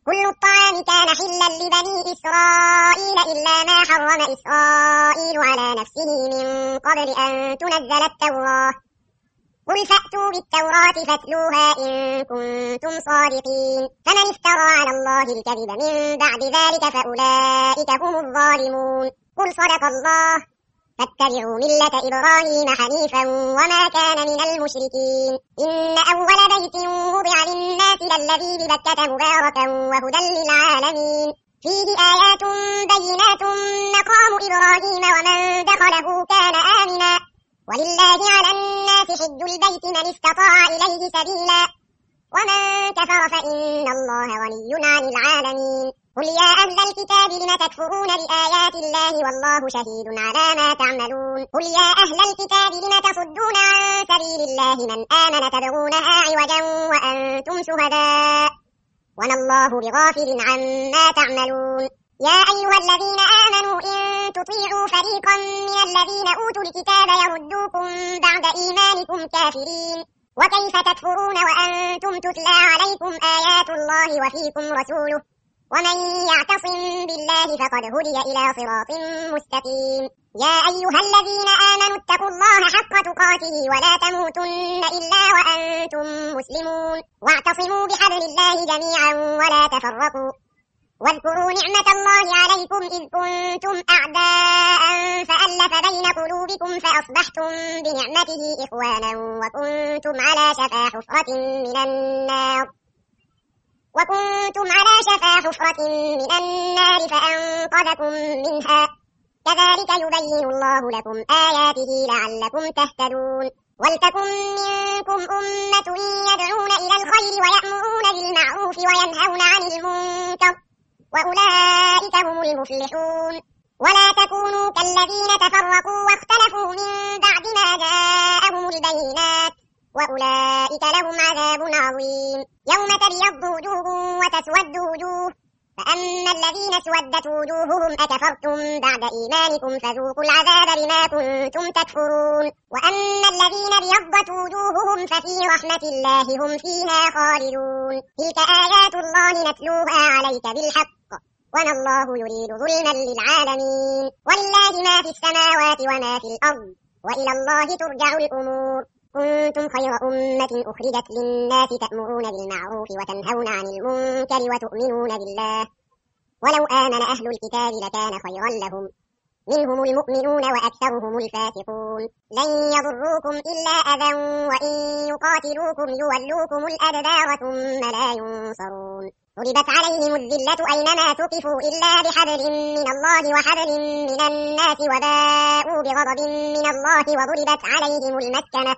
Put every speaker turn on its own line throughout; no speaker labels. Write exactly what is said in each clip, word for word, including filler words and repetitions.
كل الطعام كان حلا لبني إسرائيل إلا ما حرم إسرائيل على نفسه من قبل أن تنزل التوراة قل فأتوا بالتوراة فاتلوها إن كنتم صادقين فمن افترى على الله الكذب من بعد ذلك فأولئك هم الظالمون قل صدق الله فاتبعوا ملة إبراهيم حنيفا وما كان من المشركين إن أول بيت وضع للناس للذي ببكة مباركا وهدى للعالمين فيه آيات بينات مقام إبراهيم ومن دخله كان آمنا ولله على الناس حج البيت من استطاع إليه سبيلا ومن كفر فإن الله غني عن العالمين قل يا أهل الكتاب لم تكفرون بآيات الله والله شهيد على ما تعملون قل يا أهل الكتاب لم تصدون عن سبيل الله من آمن تبغونها عوجا وأنتم شهداء وما الله بغافل عما تعملون يا أيها الذين آمنوا إن تطيعوا فريقا من الذين أوتوا الكتاب يردوكم بعد إيمانكم كافرين وكيف تكفرون وأنتم تتلى عليكم آيات الله وفيكم رسوله ومن يعتصم بالله فقد هدي إلى صراط مستقيم يا أيها الذين آمنوا اتقوا الله حق تقاته ولا تموتن إلا وأنتم مسلمون واعتصموا بحبل الله جميعا ولا تفرقوا واذكروا نعمة الله عليكم إذ كنتم أعداء فألف بين قلوبكم فأصبحتم بنعمته إخوانا وكنتم على شفا حفرة من النار وكنتم على شفا حفرة من النار فأنقذكم منها كذلك يبين الله لكم آياته لعلكم تهتدون ولتكن منكم أمة يدعون إلى الخير ويأمرون بالمعروف وينهون عن المنكر وأولئك هم المفلحون ولا تكونوا كالذين تفرقوا واختلفوا من بعد ما جاءهم البينات وأولئك لهم عذاب عظيم يوم تبيض وجوه وتسود وجوه فأما الذين اسودت وجوههم أكفرتم بعد إيمانكم فذوقوا العذاب بما كنتم تكفرون وأما الذين ابيضت وجوههم ففي رحمة الله هم فيها خالدون تلك آيات الله نتلوها عليك بالحق وما الله يريد ظلما للعالمين ولله ما في السماوات وما في الأرض وإلى الله ترجع الأمور كنتم خير أمة أخرجت للناس تأمرون بالمعروف وتنهون عن المنكر وتؤمنون بالله ولو آمن أهل الكتاب لكان خيرا لهم منهم المؤمنون وأكثرهم الفاسقون لن يضروكم إلا أذى وإن يقاتلوكم يولوكم الأدبار ثم لا ينصرون ضربت عليهم الذلة أينما ثقفوا إلا بحبل من الله وحبل من الناس وباءوا بغضب من الله وضربت عليهم المسكنة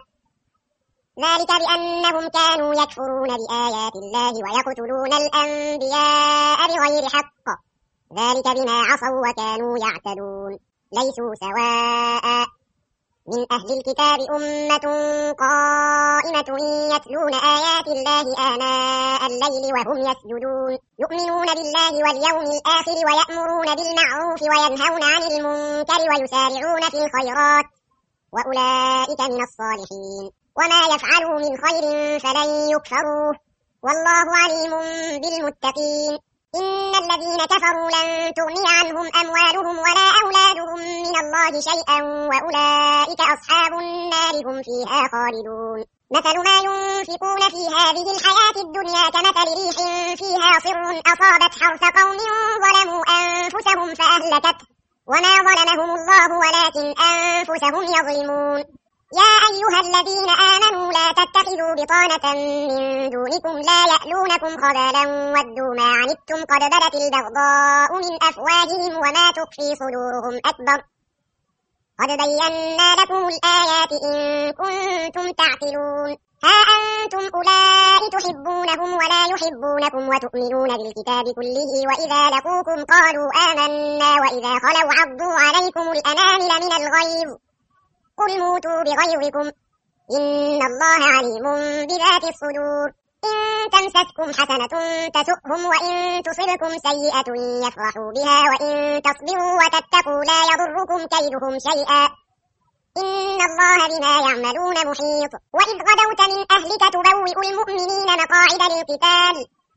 ذلك بأنهم كانوا يكفرون بآيات الله ويقتلون الأنبياء بغير حق ذلك بما عصوا وكانوا يعتدون ليسوا سواء من أهل الكتاب أمة قائمة يتلون آيات الله آناء الليل وهم يسجدون يؤمنون بالله واليوم الآخر ويأمرون بالمعروف وينهون عن المنكر ويسارعون في الخيرات وأولئك من الصالحين وما يفعلوا من خير فلن يكفروه والله عليم بالمتقين إن الذين كفروا لن تغني عنهم أموالهم ولا أولادهم من الله شيئا وأولئك أصحاب النار هم فيها خالدون مثل ما ينفقون في هذه الحياة الدنيا كمثل ريح فيها صر أصابت حرث قوم ظلموا أنفسهم فأهلكته وما ظلمهم الله ولكن أنفسهم يظلمون يا أيها الذين آمنوا لا تتخذوا بطانة من دونكم لا يألونكم خبالا ودوا ما عنتم قد بدت البغضاء من أفواههم وما تخفي صدورهم أكبر قد بينا لكم الآيات إن كنتم تعقلون ها أنتم أولئك تحبونهم ولا يحبونكم وتؤمنون بالكتاب كله وإذا لقوكم قالوا آمنا وإذا خلوا عضوا عليكم الأنامل من الغيظ قل موتوا بغيظكم إن الله عليم بذات الصدور إن تمسسكم حسنة تسؤهم وإن تصبكم سيئة يفرحوا بها وإن تصبروا وتتقوا لا يضركم كيدهم شيئا إن الله بما يعملون محيط وإذ غدوت من أهلك تبوئ المؤمنين مقاعد للقتال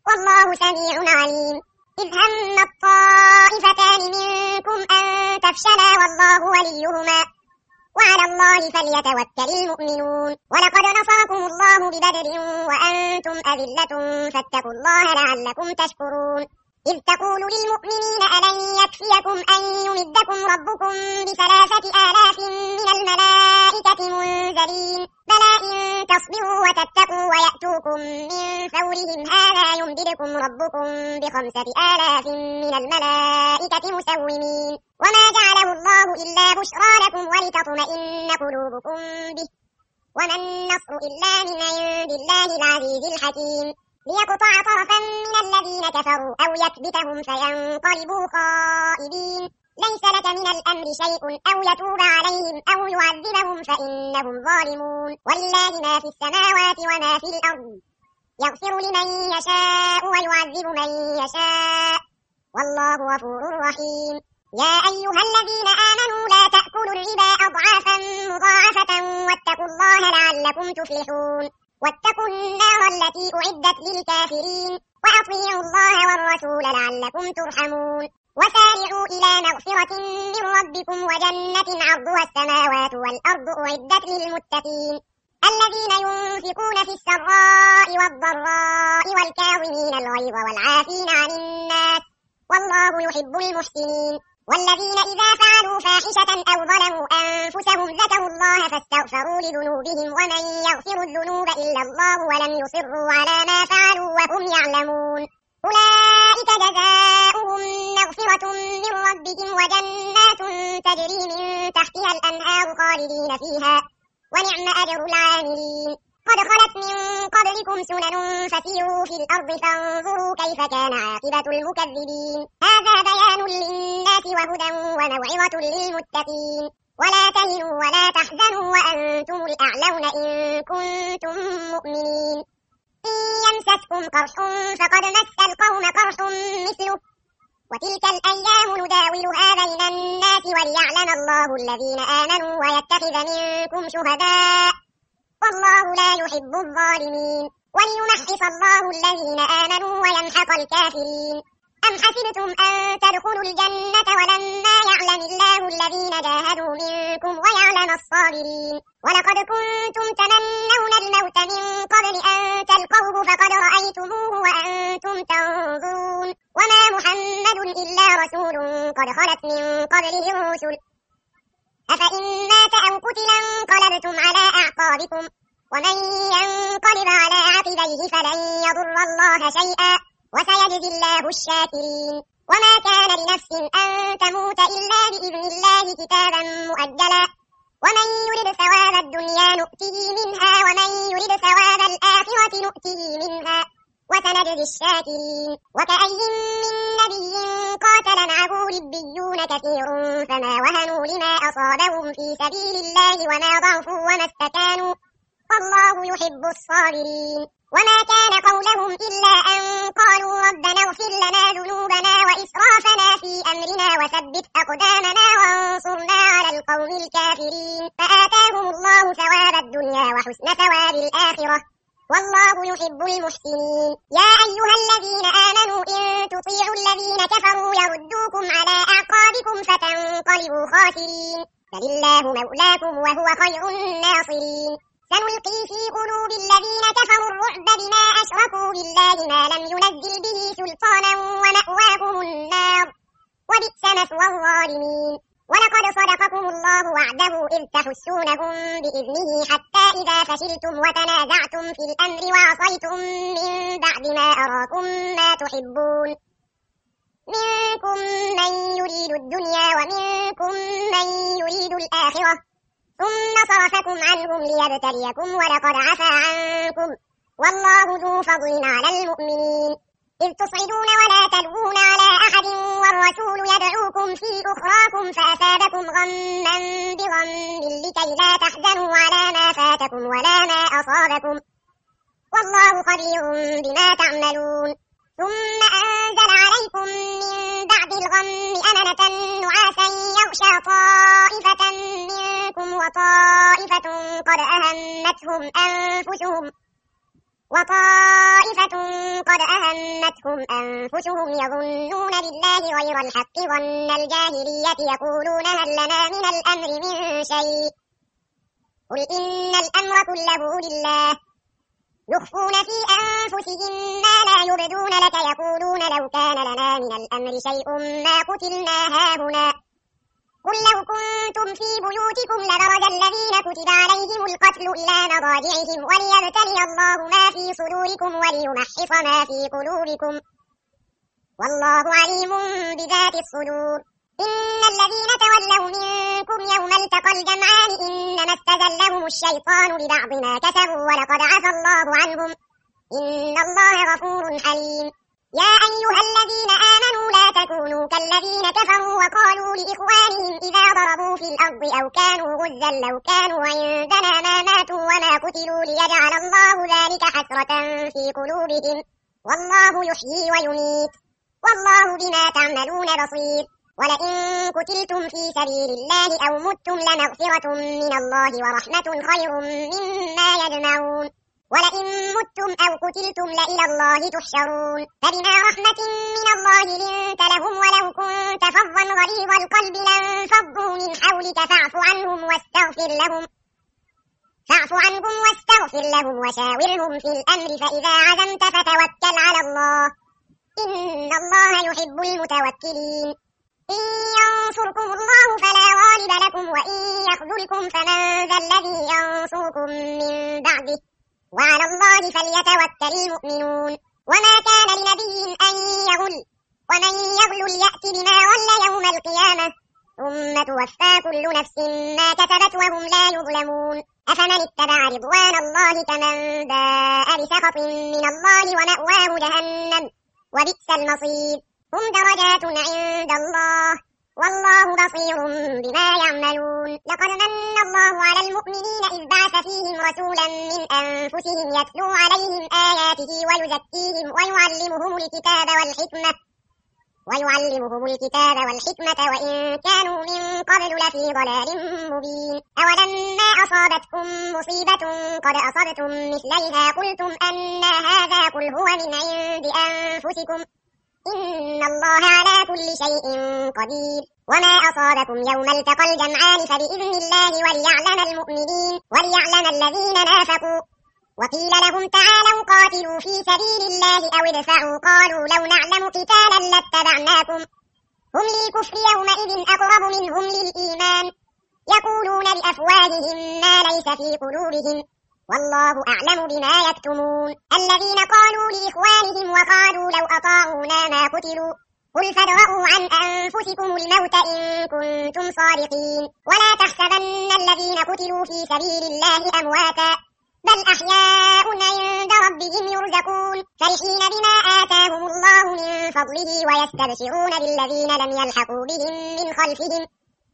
والله سميع عليم. إذ هم الطائفتان منكم أن تفشلا والله وليهما وعلى الله فليتوكل المؤمنون. ولقد نصركم الله ببدر وأنتم أذلة فاتقوا الله لعلكم تشكرون. إذ تقول للمؤمنين ألن يكفيكم أن يمدكم ربكم بثلاثة آلاف من الملائكة منزلين بلى إن تصبروا وتتقوا ويأتوكم من فورهم هذا يمددكم ربكم بخمسة آلاف من الملائكة مسومين. وما جعله الله إلا بشرى لكم ولتطمئن قلوبكم به وما النصر إلا من عند الله العزيز الحكيم. ليقطع طرفا من الذين كفروا أو يكبتهم فينقلبوا خائبين. ليس لك من الأمر شيء أو يتوب عليهم أو يعذبهم فإنهم ظالمون. ولله ما في السماوات وما في الأرض يغفر لمن يشاء ويعذب من يشاء والله غفور رحيم. يا أيها الذين آمنوا لا تأكلوا الربا أضعافا مضاعفة واتقوا الله لعلكم تفلحون. واتقوا النار التي أعدت للكافرين وأطيعوا الله والرسول لعلكم ترحمون. وسارعوا إلى مغفرة من ربكم وجنة عرضها السماوات والأرض أعدت للمتقين الذين ينفقون في السراء والضراء والكاظمين الغيظ والعافين عن الناس والله يحب المحسنين. والذين إذا فعلوا فاحشة أو ظلموا أنفسهم ذكروا الله فاستغفروا لذنوبهم ومن يغفر الذنوب إلا الله ولم يصروا على ما فعلوا وهم يعلمون أولئك جزاؤهم مغفرة من ربهم وجنات تجري من تحتها الأنهار خالدين فيها ونعم أجر العاملين. قد خلت من قبلكم سنن فسيروا في الأرض فانظروا كيف كان عاقبة المكذبين. هذا بيان للناس وهدى وموعظة للمتقين. ولا تهنوا ولا تحزنوا وأنتم الأعلون إن كنتم مؤمنين. إن يمسسكم قرح فقد مس القوم قرح مثله وتلك الأيام نداولها بين الناس وليعلم الله الذين آمنوا ويتخذ منكم شهداء والله لا يحب الظالمين. وليمحص الله الذين آمنوا ويمحق الكافرين. أم حسبتم أن تدخلوا الجنة ولما يعلم الله الذين جاهدوا منكم ويعلم الصابرين. ولقد كنتم تمنون الموت من قبل أن تلقوه فقد رأيتموه وأنتم تنظرون. وما محمد إلا رسول قد خلت من قبله الرسل أفإن مات أو قتلا انقلبتم على أعقابكم ومن ينقلب على عقبيه فلن يضر الله شيئا وسيجزي الله الشاكرين. وما كان لنفس أن تموت إلا بإذن الله كتابا مؤجلا ومن يرد ثواب الدنيا نؤته منها ومن يرد ثواب الآخرة نؤته منها وسنجزي الشاكرين. وكأي من نبي قاتل معه ربيون كثير فما وهنوا لما أصابهم في سبيل الله وما ضعفوا وما استكانوا والله يحب الصابرين. وما كان قولهم إلا أن قالوا ربنا اغفر لنا ذنوبنا وإسرافنا في أمرنا وثبت أقدامنا وانصرنا على القوم الكافرين فآتاهم الله ثواب الدنيا وحسن ثواب الآخرة والله يحب المحسنين. يا أيها الذين آمنوا إن تطيعوا الذين كفروا يردوكم على أعقابكم فتنقلبوا خاسرين بل الله مولاكم وهو خير الناصرين. سنلقي في قلوب الذين كفروا الرعب بما أشركوا بالله ما لم ينزل به سلطانا ومأواكم النار وبئس مثوى الظالمين. ولقد صدقكم الله وعده إذ تحسونهم بإذنه حتى إذا فشلتم وتنازعتم في الأمر وعصيتم من بعد ما أراكم ما تحبون منكم من يريد الدنيا ومنكم من يريد الآخرة ثم صرفكم عنهم ليبتليكم ولقد عفا عنكم والله ذو فضل على المؤمنين. إذ تصعدون ولا تلوون على أحد والرسول يدعوكم في أخراكم فأثابكم غما بغم لكي لا تحزنوا على ما فاتكم ولا ما أصابكم والله خبير بما تعملون. ثم أنزل عليكم من بعد الغم أمنة نعاسا يغشى طائفة منكم وطائفة قد أهمتهم أنفسهم وطائفة قد أهمتهم أنفسهم يظنون بالله غير الحق ظن الجاهلية يقولون هل لنا من الأمر من شيء قل إن الأمر كله لله يخفون في أنفسهم ما لا يبدون لك يقولون لو كان لنا من الأمر شيء ما قتلنا هاهنا قل لو كنتم في بيوتكم لبرز الذين كتب عليهم القتل إلى مضاجعهم وليبتلي الله ما في صدوركم وليمحص ما في قلوبكم والله عليم بذات الصدور إن الذين تولوا منكم يوم التقى الجمعان إنما استزلهم الشيطان ببعض ما كسبوا ولقد عفى الله عنهم إن الله غفور حليم يا أيها الذين آمنوا لا تكونوا كالذين كفروا وقالوا لإخوانهم إذا ضربوا في الأرض أو كانوا غزا لو كانوا عندنا ما ماتوا وما قتلوا ليجعل الله ذلك حسرة في قلوبهم والله يحيي ويميت والله بما تعملون بصير ولئن قتلتم في سبيل الله أو متم لمغفرة من الله ورحمة خير مما يجمعون ولئن متم أو قتلتم لإلى الله تحشرون فبما رحمة من الله لنت لهم ولو كنت فظا غليظ القلب لانفضوا من حولك فاعف عنهم واستغفر لهم فاعف عنهم واستغفر لهم وشاورهم في الأمر فإذا عزمت فتوكل على الله إن الله يحب المتوكلين إن ينصركم الله فلا غالب لكم وإن يخذلكم فمن ذا الذي ينصركم من بعده وعلى الله فليتوكل المؤمنون وما كان لنبي أن يغل ومن يغل يأت بما غل يوم القيامة ثم توفى كل نفس ما كسبت وهم لا يظلمون أفمن اتبع رضوان الله كمن باء بسخط من الله ومأواه جهنم وبئس المصير هم درجات عند الله والله بصير بما يعملون لقد من الله على المؤمنين إذ بعث فيهم رسولا من أنفسهم يتلو عليهم آياته ويزكيهم ويعلمهم الكتاب والحكمة ويعلمهم الكتاب والحكمة وإن كانوا من قبل لفي ضلال مبين أولما أصابتكم مصيبة قد أصبتم مثليها قلتم أن هذا قل هو من عند أنفسكم إن الله على كل شيء قدير وما أصابكم يوم التقى الجمعان فبإذن الله وليعلم المؤمنين وليعلم الذين نافقوا وقيل لهم تعالوا قاتلوا في سبيل الله أو ادفعوا قالوا لو نعلم قتالا لاتبعناكم هم للكفر يومئذ أقرب منهم للإيمان يقولون بأفواههم ما ليس في قلوبهم والله أعلم بما يكتمون الذين قالوا لإخوانهم وقالوا لو أطاعونا ما قتلوا قل فادرءوا عن أنفسكم الموت إن كنتم صادقين ولا تحسبن الذين قتلوا في سبيل الله أمواتا بل أحياء عند ربهم يرزقون فرحين بما آتاهم الله من فضله ويستبشرون بالذين لم يلحقوا بهم من خلفهم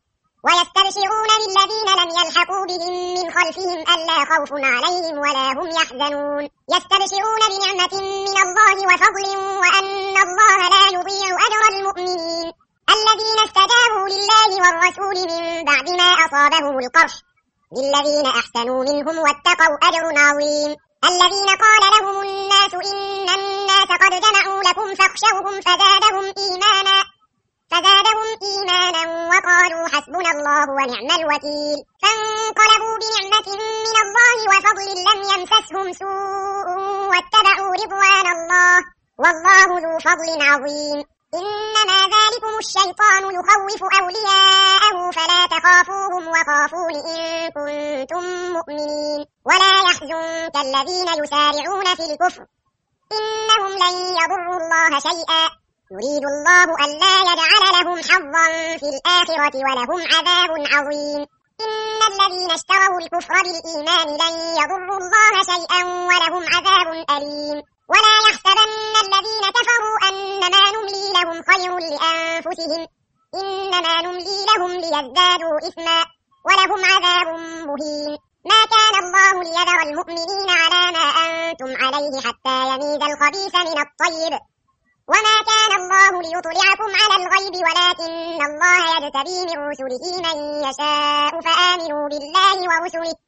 ويستبشرون بالذين لم يلحقوا بهم من خلفهم ألا خوف عليهم ولا هم يحزنون يستبشرون بنعمة من الله وفضل وأن الله لا يضيع أجر المؤمنين الذين استجابوا لله والرسول من بعد ما أصابهم القرح للذين أحسنوا منهم واتقوا أجر عظيم الذين قال لهم الناس إن الناس قد جمعوا لكم فاخشوهم فزادهم إيمانا فزادهم إيمانا وقالوا حسبنا الله ونعم الوكيل فانقلبوا بنعمة من الله وفضل لم يمسسهم سوء واتبعوا رضوان الله والله ذو فضل عظيم إنما ذلكم الشيطان يخوف أولياءه فلا تخافوهم وخافون إن كنتم مؤمنين ولا يحزنك الذين يسارعون في الكفر إنهم لن يضروا الله شيئا يريد الله ألا يجعل لهم حظا في الآخرة ولهم عذاب عظيم إن الذين اشتروا الكفر بالإيمان لن يضروا الله شيئا ولهم عذاب أليم ولا يحسبن الذين كفروا أنما نملي لهم خير لأنفسهم إنما نملي لهم ليزدادوا إثما ولهم عذاب مهين ما كان الله ليذر المؤمنين على ما أنتم عليه حتى يميز الخبيث من الطيب وما كان الله ليطلعكم على الغيب ولكن الله يجتبي من رسله من يشاء فآمنوا بالله ورسله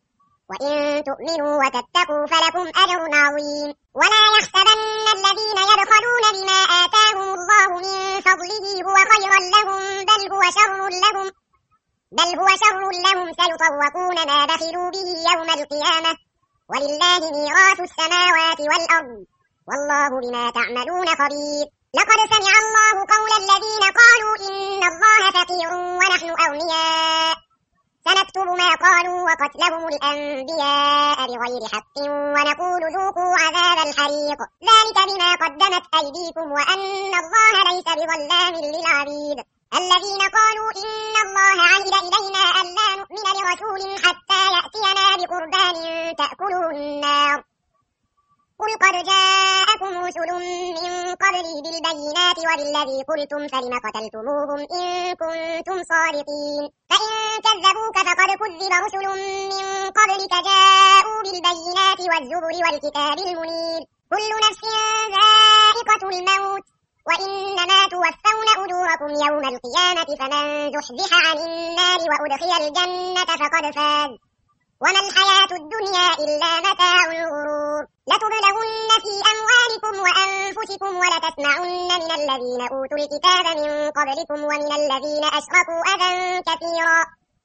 وإن تؤمنوا وتتقوا فلكم أجر عظيم. ولا يحسبن الذين يبخلون بما آتاهم الله من فضله هو خيرا لهم بل هو شر لهم بل هو شر لهم سيطوقون ما بخلوا به يوم القيامة ولله ميراث السماوات والأرض والله بما تعملون خبير. لقد سمع الله قول الذين قالوا إن الله فقير ونحن أغنياء سنكتب ما قالوا وقتلهم الأنبياء بغير حق ونقول ذوقوا عذاب الحريق ذلك بما قدمت أيديكم وأن الله ليس بظلام للعبيد. الذين قالوا إن الله عهد إلينا ألا نؤمن لرسول حتى يأتينا بقربان تأكله النار قل قد جاءكم رسل من قبلي بالبينات وبالذي قلتم فلم قتلتموهم إن كنتم صادقين. فإن كذبوك فقد كذب رسل من قبلك جاءوا بالبينات والزبر والكتاب المنير. كل نفس ذائقة الموت وإنما توفون أجوركم يوم القيامة فمن زحزح عن النار وأدخل الجنة فقد فاز وما الحياة الدنيا إلا متاع الغرور. لتبلغن في أموالكم وأنفسكم ولتسمعن من الذين أوتوا الكتاب من قبلكم ومن الذين أشركوا أذى كثيرا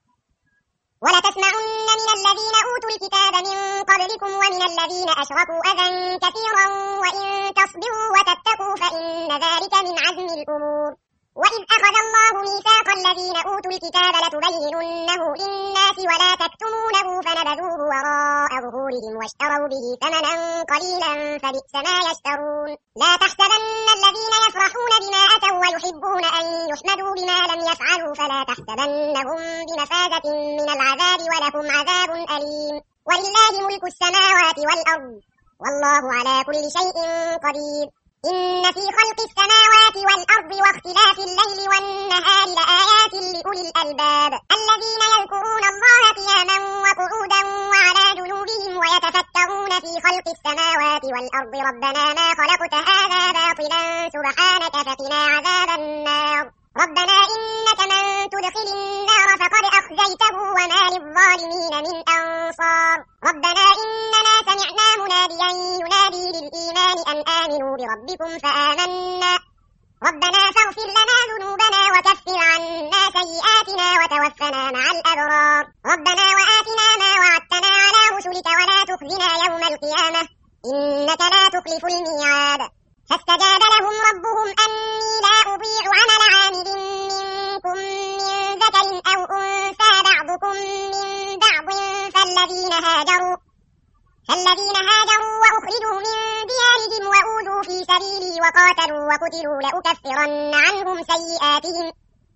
ولتسمعن من الذين أوتوا الكتاب من قبلكم ومن الذين أشركوا أذى كثيرا وإن تصبروا وتتقوا فإن ذلك من عزم الأمور. وإذ أخذ الله ميثاق الذين أوتوا الكتاب لتبيننه للناس ولا تكتمونه فنبذوه وراء ظهورهم واشتروا به ثمنا قليلا فبئس ما يشترون. لا تحسبن الذين يفرحون بما أتوا ويحبون أن يحمدوا بما لم يفعلوا فلا تحسبنهم بمفازة من العذاب ولهم عذاب أليم. ولله ملك السماوات والأرض والله على كل شيء قدير. إن في خلق السماوات والأرض واختلاف الليل والنهار لآيات لأولي الألباب الذين يذكرون الله قياما وقعودا وعلى جنوبهم ويتفكرون في خلق السماوات والأرض ربنا ما خلقت هذا باطلا سبحانك فقنا عذاب النار. ربنا إنك من تدخل النار فقد أخزيته وما للظالمين من أنصار. ربنا إننا سمعنا مناديا ينادي للإيمان أن آمنوا بربكم فآمنا ربنا فاغفر لنا ذنوبنا وكفر عنا سيئاتنا وتوفنا مع الأبرار. ربنا وآتنا ما وعدتنا على رسلك ولا تخزنا يوم القيامة إنك لا تخلف الميعاد. فاستجاب لهم ربهم أني لا أضيع عمل عامل منكم من ذكر أو أنثى بعضكم من بعض فالذين هاجروا فالذين هاجروا وأخرجوا من ديارهم وأوذوا في سبيلي وقاتلوا وقتلوا لأكفرن عنهم سيئاتهم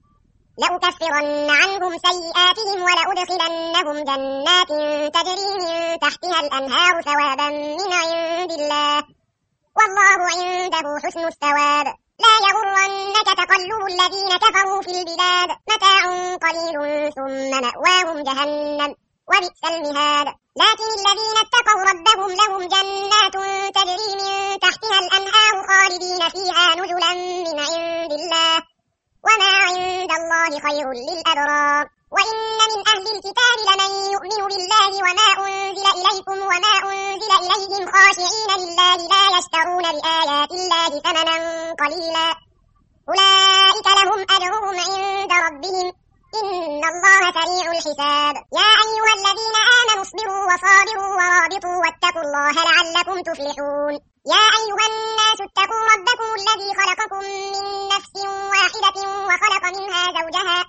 لأكفرن عنهم سيئاتهم ولأدخلنهم جنات تجري من تحتها الأنهار ثوابا من عند الله والله عنده حسن الثواب. لا يغرنك تقلب الذين كفروا في البلاد متاع قليل ثم مأواهم جهنم وبئس المهاد. لكن الذين اتقوا ربهم لهم جنات تجري من تحتها الأنهار خالدين فيها نزلا من عند الله وما عند الله خير للأبرار. وإن من أهل الكتاب لمن يؤمن بالله وما أنزل إليكم وما أنزل إليهم خاشعين لله لا يشترون بآيات الله ثمنا قليلا أولئك لهم أجرهم عند ربهم إن الله سريع الحساب. يا أيها الذين آمنوا اصبروا وصابروا ورابطوا واتقوا الله لعلكم تفلحون. يا أيها الناس اتقوا ربكم الذي خلقكم من نفس واحدة وخلق منها زوجها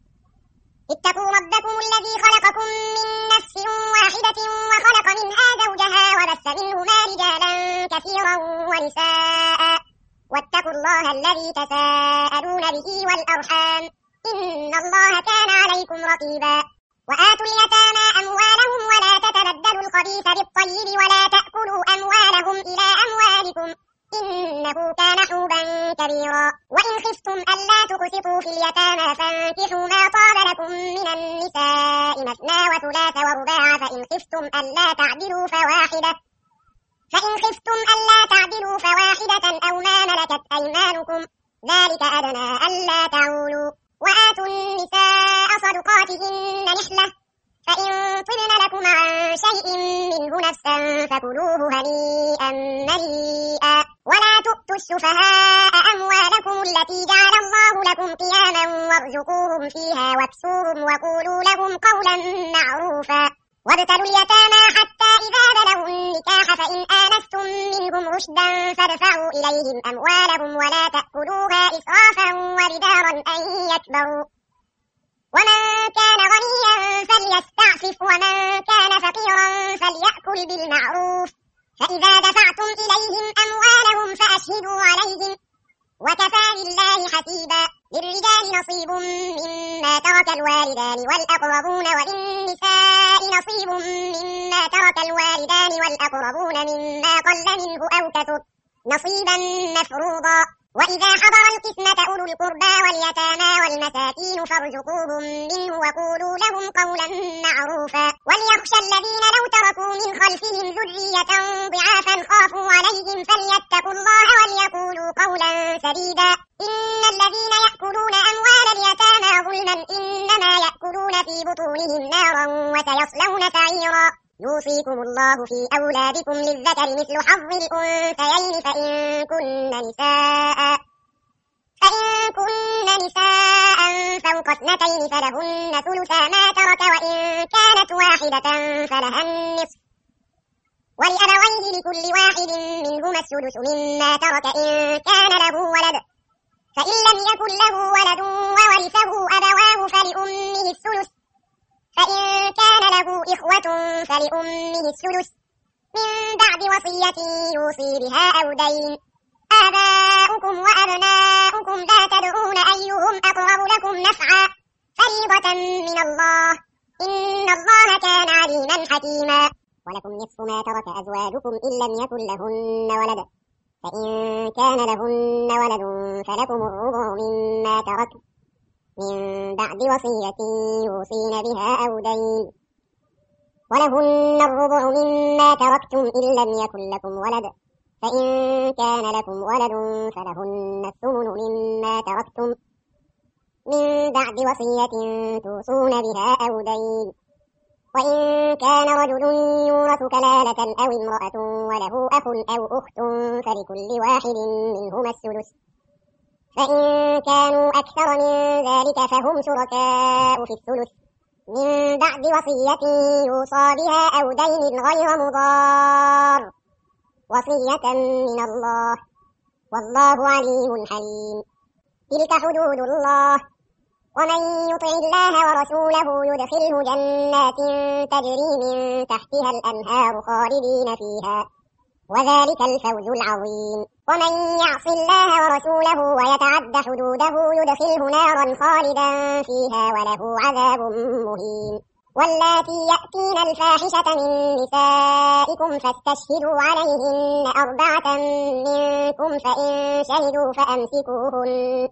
اتقوا ربكم الذي خلقكم من نفس واحدة وخلق منها زوجها وبث منهما رجالا كثيرا ونساء واتقوا الله الذي تساءلون به والأرحام إن الله كان عليكم رقيبا. وآتوا اليتامى أموالهم ولا تتبدلوا الخبيث بالطيب ولا تأكلوا أموالهم إلى أموالكم إنه كان حوبا كبيرا. وإن خفتم ألا تقسطوا في اليتامى فانكحوا ما طاب لكم من النساء مثنى وثلاث ورباع فإن خفتم ألا تعدلوا فواحدة فإن خفتم ألا تعدلوا فواحدة أو ما ملكت أيمانكم ذلك أدنى ألا تعولوا. وآتوا النساء صدقاتهن نحلة فإن طبن لكم عن شيء منه نفسا فكلوه هنيئا مريئا ولا تؤتوا السفهاء أموالكم التي جعل الله لكم قياما وارزقوهم فيها واكسوهم وقولوا لهم قولا معروفا وابتلوا اليتامى حتى إذا بلغوا النكاح فإن آنستم منهم رشدا فادفعوا إليهم أموالهم ولا تأكلوها إسرافا وبدارا أن يكبروا ومن كان غنيا فليستعفف ومن كان فقيرا فليأكل بالمعروف فإذا دفعتم إليهم أموالهم فأشهدوا عليهم وكفى بالله حسيبا للرجال نصيب مما ترك الوالدان والأقربون وللنساء نصيب مما ترك الوالدان والأقربون مما قل منه أو كثر نصيبا مفروضا وإذا حضر القسمة أولو القربى واليتامى والمساكين فارزقوهم منه وقولوا لهم قولا معروفا وليخشى الذين لو تركوا من خلفهم ذرية ضعافا خافوا عليهم فليتقوا الله وليقولوا قولا سديدا إن الذين يأكلون أموال اليتامى ظلما إنما يأكلون في بطونهم نارا وسيصلون سعيرا يوصيكم الله في أولادكم للذكر مثل حظ الأنثيين فإن كن نساء فإن كن نساء فوق اثنتين فلهن ثلثا ما ترك وإن كانت واحدة فلها النصف ولأبويه لكل واحد منهما السدس مما ترك إن كان له ولد فإن لم يكن له ولد وورثه أبواه فلأمه الثلث فإن كان له إخوة فلأمه السدس من بعد وصية يوصي بها أو دين آباؤكم وأبناؤكم لا تدرون أيهم أقرب لكم نفعا فريضة من الله إن الله كان عليما حكيما ولكم نصف ما ترك أزواجكم إن لم يكن لهن ولد فإن كان لهن ولد فلكم الربع مما تركن من بعد وصية يوصين بها أو دين ولهن الربع مما تركتم إن لم يكن لكم ولد فإن كان لكم ولد فلهن الثمن مما تركتم من بعد وصية توصون بها أو دين وإن كان رجل يورث كلالة أو امرأة وله أخ أو أخت فلكل واحد منهما السدس فإن كانوا أكثر من ذلك فهم شركاء في الثلث من بعد وصية يوصى بها أو دين غير مضار وصية من الله والله عليم حليم تلك حدود الله ومن يطع الله ورسوله يدخله جنات تجري من تحتها الأنهار خالدين فيها وذلك الفوز العظيم ومن يعص الله ورسوله ويتعد حدوده يدخله نارا خالدا فيها وله عذاب مهين واللاتي يأتين الفاحشة من نسائكم فاستشهدوا عليهن أربعة منكم فإن شهدوا فأمسكوهن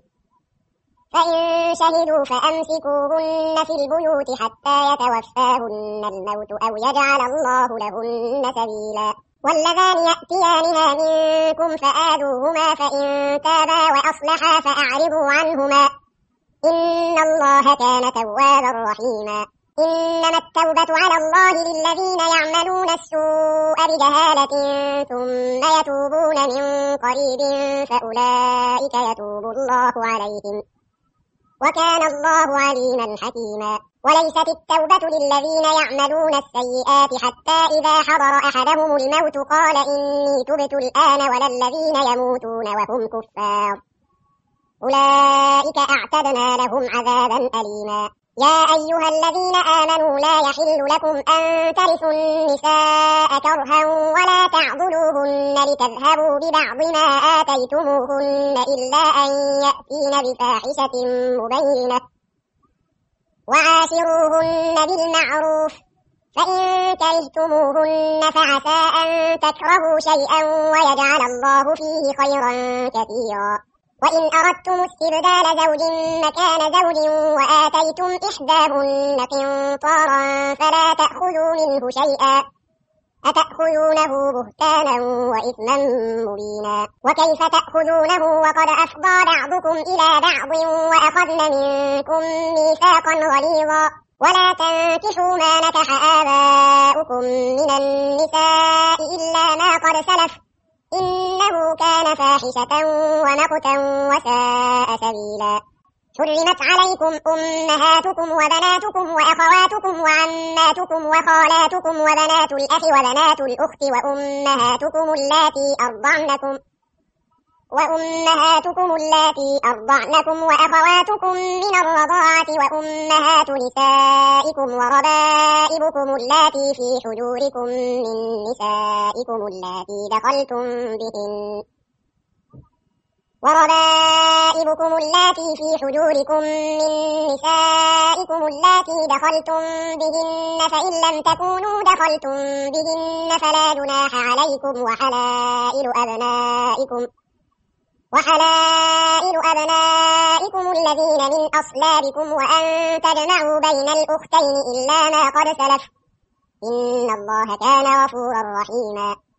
فإن شهدوا فأمسكوهن في البيوت حتى يتوفاهن الموت أو يجعل الله لهن سبيلا واللذان يأتيانها منكم فآذوهما فإن تابا وأصلحا فأعرضوا عنهما إن الله كان توابا رحيما إنما التوبة على الله للذين يعملون السوء بجهالة ثم يتوبون من قريب فأولئك يتوب الله عليهم وكان الله عليما حكيما وليست التوبة للذين يعملون السيئات حتى إذا حضر أحدهم الموت قال إني تبت الآن ولا الذين يموتون وهم كفار أولئك أعتدنا لهم عذابا أليما يا أيها الذين آمنوا لا يحل لكم أن ترثوا النساء كرها ولا تعضلوهن لتذهبوا ببعض ما آتيتموهن إلا أن يأتين بفاحشة مبينة وعاشروهن بالمعروف فإن كرهتموهن فعسى أن تكرهوا شيئا ويجعل الله فيه خيرا كثيرا وإن أردتم استبدال زوج مكان زوج وآتيتم إحداهن قنطارا فلا تأخذوا منه شيئا أتأخذونه بهتانا وإثما مبينا وكيف تأخذونه وقد أفضى بعضكم إلى بعض وأخذن منكم ميثاقا غليظا ولا تنكحوا ما نكح آباؤكم من النساء إلا ما قد سلف إنه كان فاحشة ومقتا وساء سبيلا. حرمت عليكم أمهاتكم وبناتكم وأخواتكم وعماتكم وخالاتكم وبنات الأخ وبنات الأخت وأمهاتكم اللاتي أرضعنكم وأمهاتكم اللاتي أرضعنكم وأخواتكم من الرضاعة وأمهات نسائكم وربائبكم اللاتي في حجوركم من نسائكم اللاتي دخلتم بهن وربائبكم اللاتي في حجوركم من نسائكم اللاتي دخلتم بهن فإن لم تكونوا دخلتم بهن فلا جناح عليكم وحلائل أبنائكم وحلائل أبنائكم الذين من أصلابكم وأن تجمعوا بين الأختين إلا ما قد سلف إن الله كان غفورا رحيما.